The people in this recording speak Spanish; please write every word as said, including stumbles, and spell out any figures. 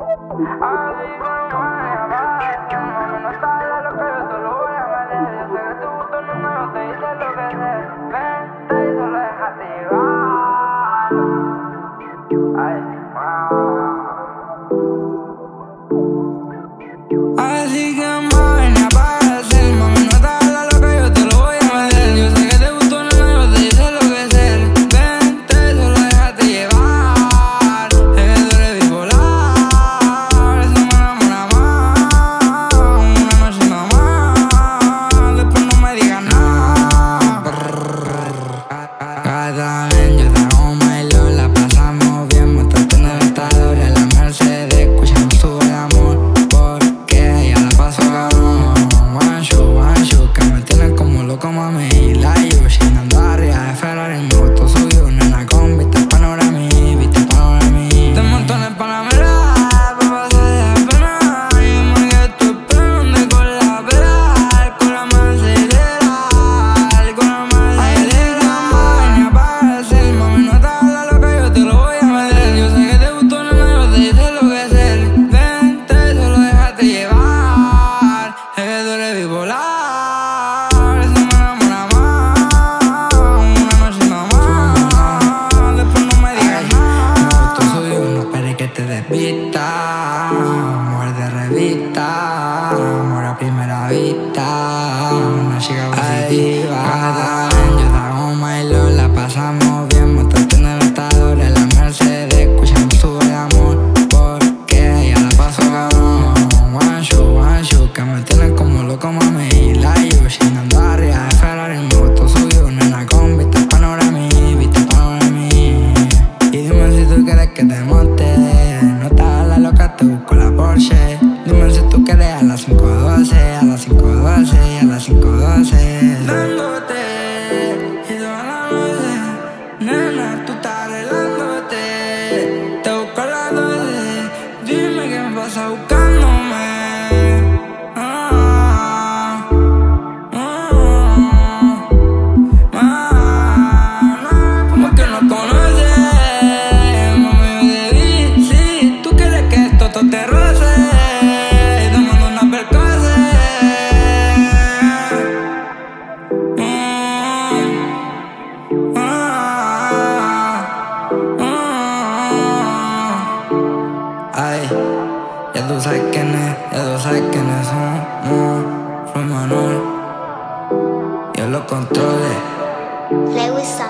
Así como me llamas, mami, no sabes lo que yo te lo voy a meter. Yo sé que tu gusto no me yo te hice lo que sé. Vente y solo déjate llevar. Ay, wow. Así que mami, me aparece, mami, no sabes lo que yo te lo voy a meter. Yo sé que te gustó, no me yo te hice lo que sé. Vente y solo déjate llevar. Es que tú eres bipolar. Cada vez yo te hago Milo, la pasamos bien, montate en el estador en la Mercedes, escuchamos su el amor, porque ella la pasó cabrón. One shoe, one shoe, que me tienen como loco, mami, y la Yushi, ando arriba de Ferrari en moto, subió una nena con vista panorama, vista panorama. Te monto en el Panamera, pa' pasar de pena, y me quedé tu esperando con la pera, con la más acelerar, con la más acelerar. Mami, no te habla lo que yo te lo voy a meter. Yo sé que te gustó, no me yo te hice lo que sé. Vente, solo déjate llevar. Es que tú eres bipolar. Eso me enamora más. Una noche nomás. Después no me digas nada. Me gustó subir unos peres que te desvista. Mujer de revista. Amor a primera vista. Una chica positiva. Cada vez yo te hago Milo, la pasamos bien, montate en el estador en la Mercedes, escuchamos su el amor, porque ella la pasó cabrón. One shoe, one shoe, que me tienen como loco, mami, y la Yushi, ando arriba de Ferrari en moto, subió una nena con vista panorama, vista panorama. Y dime si tú quieres que te monte, no estás a la loca, te busco la Porsche. Dime si tú quieres a las cinco doce, a las cinco doce, a las cinco doce. Dándote y toda la noche, nena, tú estás arreglándote. Te busco a las doce, dime qué me pasa buscándome. Ah, ah, ah, ¿cómo que no conoces? Mami, yo te vi, sí, tú quieres que esto te roce. Te mando una percose. Ay, ya tú sabes quién es, ya tú sabes quiénes somos. Fue Manuel, yo lo controlé. Lewis